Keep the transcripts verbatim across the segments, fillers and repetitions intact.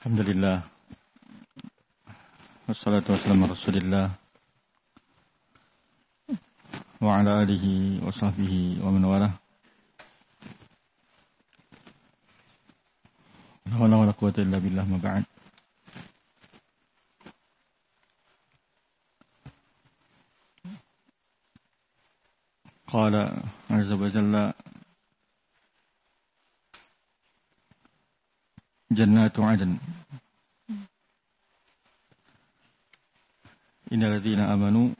Alhamdulillah. Wassalatu wassalamu ala Rasulillah wa ala alihi wa sahbihi wa man walah. La hawla wa la quwwata illa billah, ma ba'd. Qala azza wa jalla Jannatu 'adn Innal ladzina amanu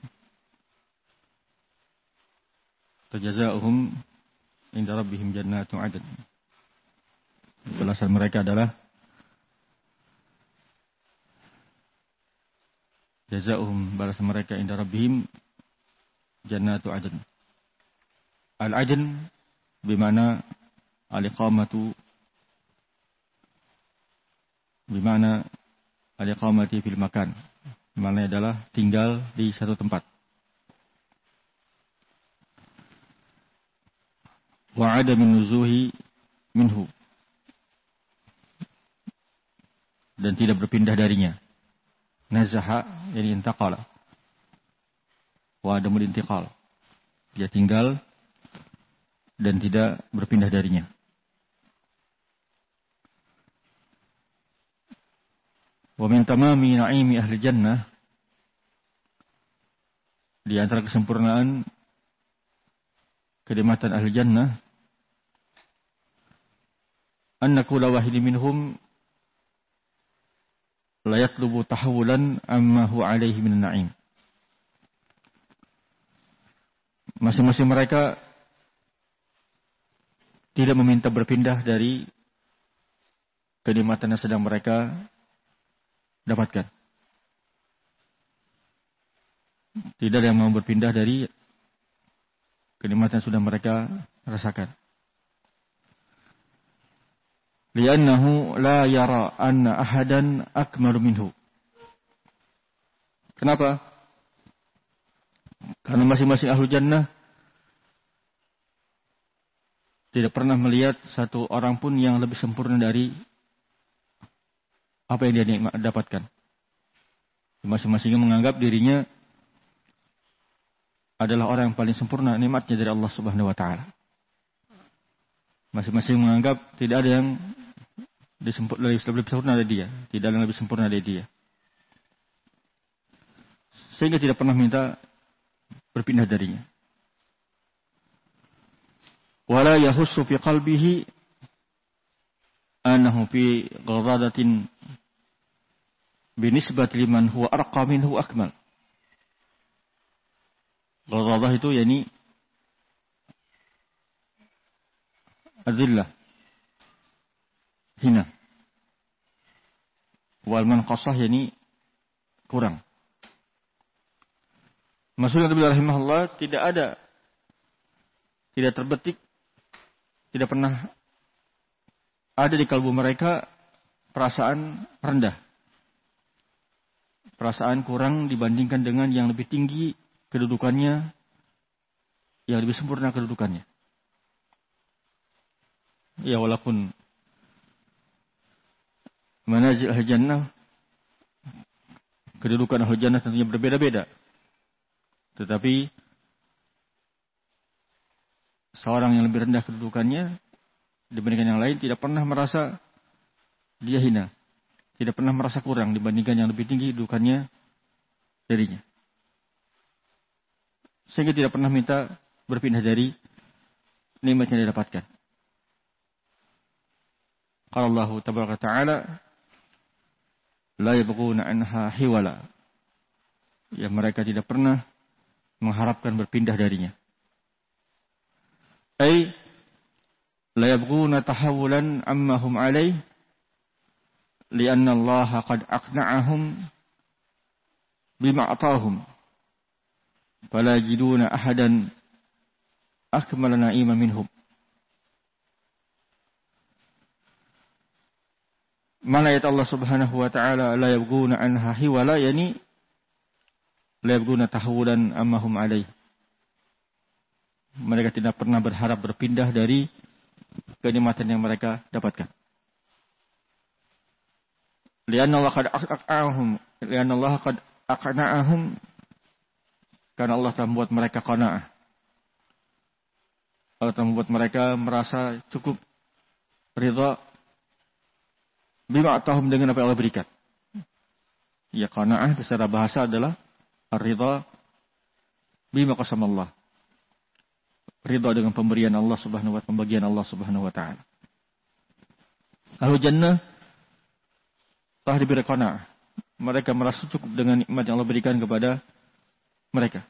jazaohum inda rabbihim jannatu 'adn. Balasan mereka adalah jazaohum, balasan mereka inda rabbihim jannatu 'adn. Al-'adn bimana al-iqamatu, bimana al-iqamati fil makan, maknanya adalah tinggal di satu tempat. Wa 'adamin nuzuhi minhu, dan tidak berpindah darinya. Nazaha yani intaqala, wa 'adamul intiqal, dia tinggal dan tidak berpindah darinya. Wa min tamami na'imi ahli jannah, di antara kesempurnaan kenikmatan ahli jannah, anna kulla wahidin minhum la yatlubu tahawulan amma huwa alaihi minan na'im. Masing-masing mereka tidak meminta berpindah dari kenikmatan yang sedang mereka dapatkan. Tidak ada yang mau berpindah dari kenikmatan yang sudah mereka rasakan. Li'annahu la yara anna ahadan akmalu minhu. Kenapa? Karena masing-masing ahlu jannah tidak pernah melihat satu orang pun yang lebih sempurna dari apa yang dia dapatkan. Masing-masing menganggap dirinya adalah orang yang paling sempurna nikmatnya dari Allah Subhanahu wa taala. Masing-masing menganggap tidak ada yang lebih sempurna dari dia, tidak ada yang lebih sempurna dari dia. Sehingga tidak pernah minta berpindah darinya. Wala yahussu fi qalbihi annahu fi ghadadatin binisbati liman huwa arqa minhu akmal. Ghadadah itu yakni adzillah, hina. Wal manqasah yakni kurang. Maksudnya Nabi rahimahullah tidak ada, tidak terbetik, tidak pernah ada di kalbu mereka perasaan rendah, perasaan kurang dibandingkan dengan yang lebih tinggi kedudukannya, yang lebih sempurna kedudukannya. Ya walaupun manazil ahli jannah, kedudukan ahli jannah tentunya berbeda-beda, tetapi seorang yang lebih rendah kedudukannya dibandingkan yang lain tidak pernah merasa dia hina, tidak pernah merasa kurang dibandingkan yang lebih tinggi kedudukannya darinya, sehingga tidak pernah minta berpindah dari nikmat yang didapatkan. Qala Allah tabaraka ta'ala la yabghuna anha hiwala, ya mereka tidak pernah mengharapkan berpindah darinya. Ay la yabghuna tahawulan amma hum alaih lianna Allah qad aqna'ahum bima atahum fala yajiduna ahadan akmala na'ima minhum. Mana ayat Allah Subhanahu wa taala la yabghuna anha hiwala, yani la yabghuna tahawulan amma hum alaih. Mereka tidak pernah berharap berpindah dari kenikmatan yang mereka dapatkan. Lianna Allah qad aqna'ahum, lianna Allah qad aqna'ahum, karena Allah telah membuat mereka qanaah. Allah telah membuat mereka merasa cukup ridha bima atahum, dengan apa yang Allah berikan. Ya, qanaah secara bahasa adalah ar-ridha bima qasama Allah. Ridha dengan pemberian Allah Subhanahu wa taala, pembagian Allah Subhanahu wa taala. Ahlu jannah telah diberi qanaah. Mereka merasa cukup dengan nikmat yang Allah berikan kepada mereka.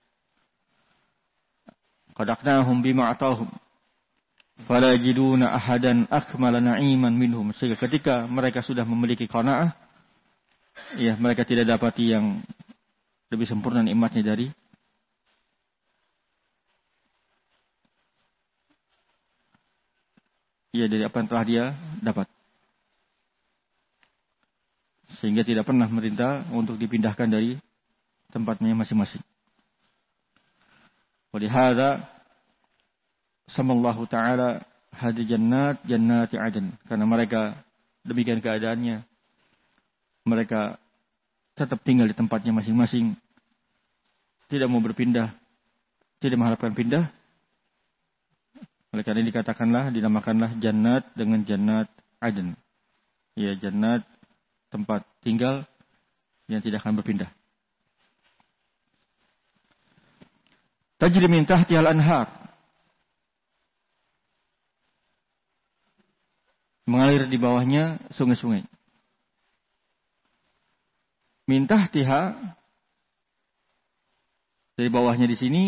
Qad aqna'ahum bima atahum fala yajiduna ahadan akmala na'iman minhum. Sehingga ketika mereka sudah memiliki qanaah, ya, mereka tidak dapati yang lebih sempurna nikmatnya dari ya dari apa yang telah dia dapat. Sehingga tidak pernah merintah untuk dipindahkan dari tempatnya masing-masing. Walihada samallahu ta'ala hadi jannat jannati adn. Karena mereka demikian keadaannya, mereka tetap tinggal di tempatnya masing-masing, tidak mau berpindah, tidak mengharapkan pindah. Oleh karena ini dikatakanlah, dinamakanlah jannat dengan jannat adn. Ya, jannat tempat tinggal yang tidak akan berpindah. Tajri min tahtihal anhar, mengalir di bawahnya sungai-sungai. Min tahtiha, dari bawahnya di sini,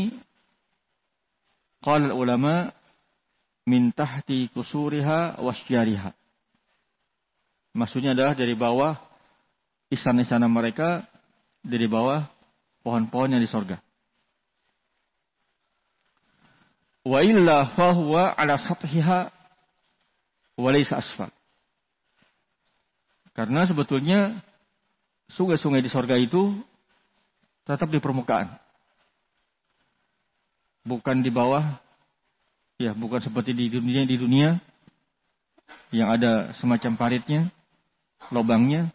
qala ulama min tahti kusuriha wasyariha. Maksudnya adalah dari bawah istana-istana mereka, dari bawah pohon-pohon yang di sorga. Wa illa fahuwa ala sathiha wa laysa asfal. Karena sebetulnya sungai-sungai di sorga itu tetap di permukaan, bukan di bawah. Ya, bukan seperti di dunia di dunia yang ada semacam paritnya, lubangnya.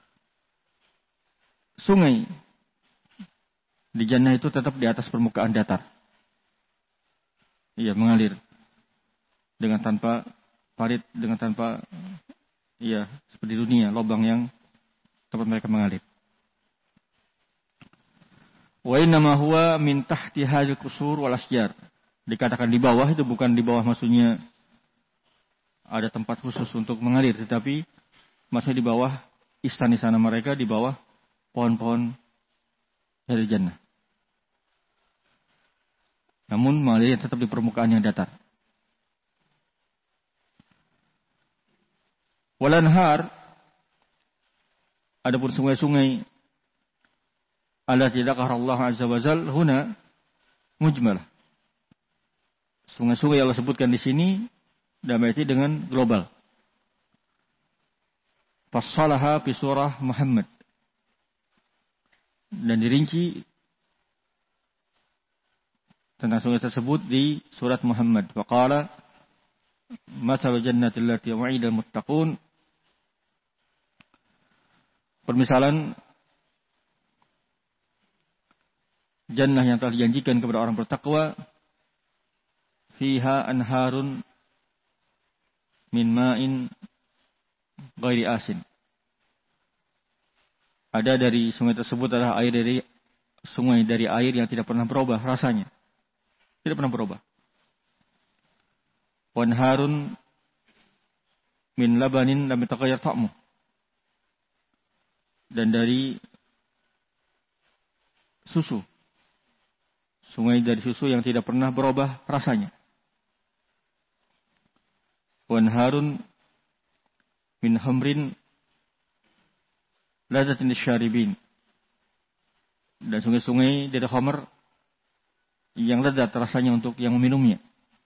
Sungai di jannah itu tetap di atas permukaan datar. Iya, mengalir dengan tanpa parit, dengan tanpa, iya, seperti dunia, lubang yang tempat mereka mengalir. Wa innama huwa min tahti hadhil qusur wal asjar. Dikatakan di bawah itu bukan di bawah maksudnya ada tempat khusus untuk mengalir, tetapi maksudnya di bawah istana-istana mereka, di bawah pohon-pohon dari jannah. Namun mengalir tetap di permukaan yang datar. Walanhar, adapun sungai-sungai allati dzakara Allah azza wa jalla huna mujmalah. Sungai-sungai yang Allah sebutkan di sini dalam arti dengan global. Fassalaha fi surah Muhammad, dan dirinci tentang sungai tersebut di surat Muhammad. Wa qala mathalul jannati allati wa'ida al-muttaqun. Permisalan jannah yang telah dijanjikan kepada orang bertakwa, fiha anharun min ma'in ghairi asin. Ada dari sungai tersebut adalah air dari sungai dari air yang tidak pernah berubah rasanya. Tidak pernah berubah. Wanharun min labanin lam yataghayyar ta'muh. Dan dari susu. Sungai dari susu yang tidak pernah berubah rasanya. Wanharun min hamrin ladatin lisyaribin. Dan sungai-sungai dari khamr yang lezat rasanya untuk yang meminumnya.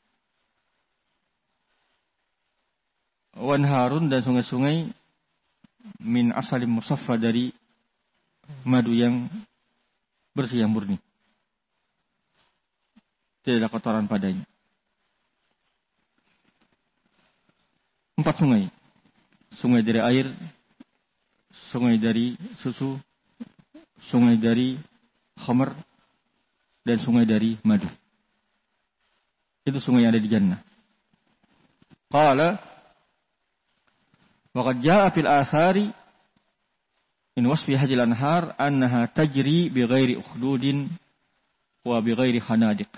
Wanharun, dan sungai-sungai min asalim musaffa, dari madu yang bersih, yang murni, tidak ada kotoran padanya. Empat sungai. Sungai dari air sungai dari susu, sungai dari khamr, dan sungai dari madu. Itu sungai yang ada di jannah. Qala wa qad jaa'a fil athari min wasfi hadhil anhar annaha tajri bighairi ukhdudin wa bighairi khanadiq.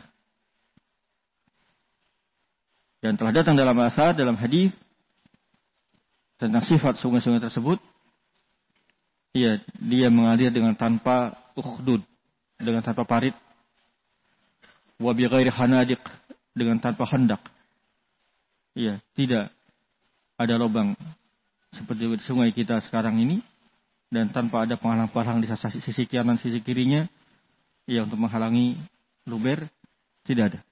Dan telah datang dalam athar, dalam hadis tentang sifat sungai-sungai tersebut, ya, dia mengalir dengan tanpa ukhdud, dengan tanpa parit, wa bighairi khanadiq, dengan tanpa khandak. Ya, tidak ada lubang seperti sungai kita sekarang ini, dan tanpa ada penghalang-penghalang di sisi kanan sisi kirinya, ya, untuk menghalangi luber, tidak ada.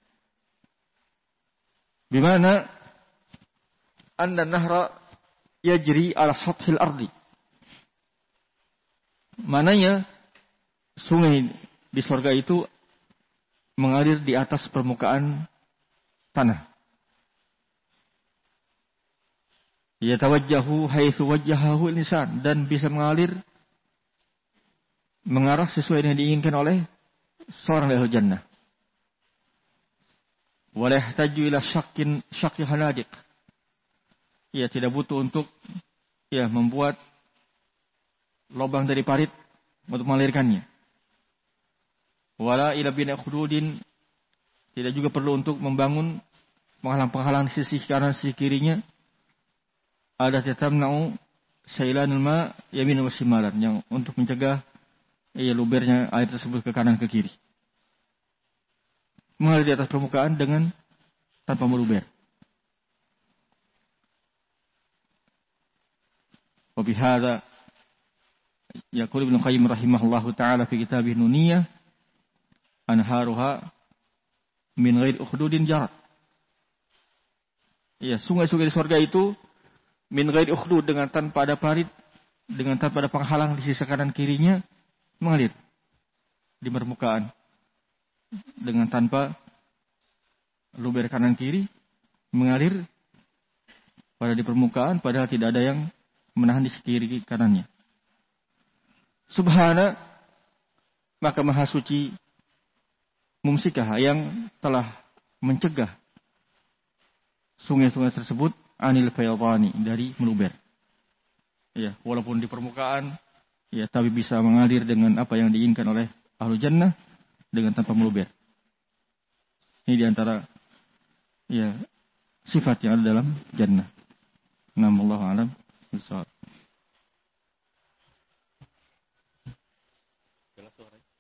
Bimana anna nahra yajri ala sathil ardi. Mananya sungai di surga itu mengalir di atas permukaan tanah. Yatawajjahu haitsu wajjahahu al-insan, dan bisa mengalir mengarah sesuai yang diinginkan oleh seorang ahli jannah. Wa la yahtaju ila syakkin syakki hanadiq. Ya, tidak butuh untuk ya membuat lubang dari parit untuk mengalirkannya. Wala ila bina khududin, tidak juga perlu untuk membangun penghalang-penghalang sisi kanan sisi kirinya. Ada tatamna'u sailanul ma yamin wa shimalan, yang untuk mencegah ya lubernya air tersebut ke kanan ke kiri. Mengalir di atas permukaan dengan tanpa meluber. Wa bihadza yaqul Ibnu Qayyim rahimahullahu taala fi kitabih Nuniyah, anharuha min ghairi ukhdudin jarat. Ya, sungai-sungai di surga itu min ghairi ukhdud, dengan tanpa ada parit, dengan tanpa ada penghalang di sisi kanan kirinya, mengalir di permukaan dengan tanpa luber kanan kiri, mengalir pada di permukaan, padahal tidak ada yang menahan di sisi kiri kanannya. Subhana, maka maha suci mumsikah, yang telah mencegah sungai-sungai tersebut anil fayadani, dari meluber. Ya, walaupun di permukaan, ya, tapi bisa mengalir dengan apa yang diinginkan oleh ahlu jannah dengan tanpa meluber. Ini diantara ya sifat yang ada dalam jannah. Wallahu a'lam bishawab.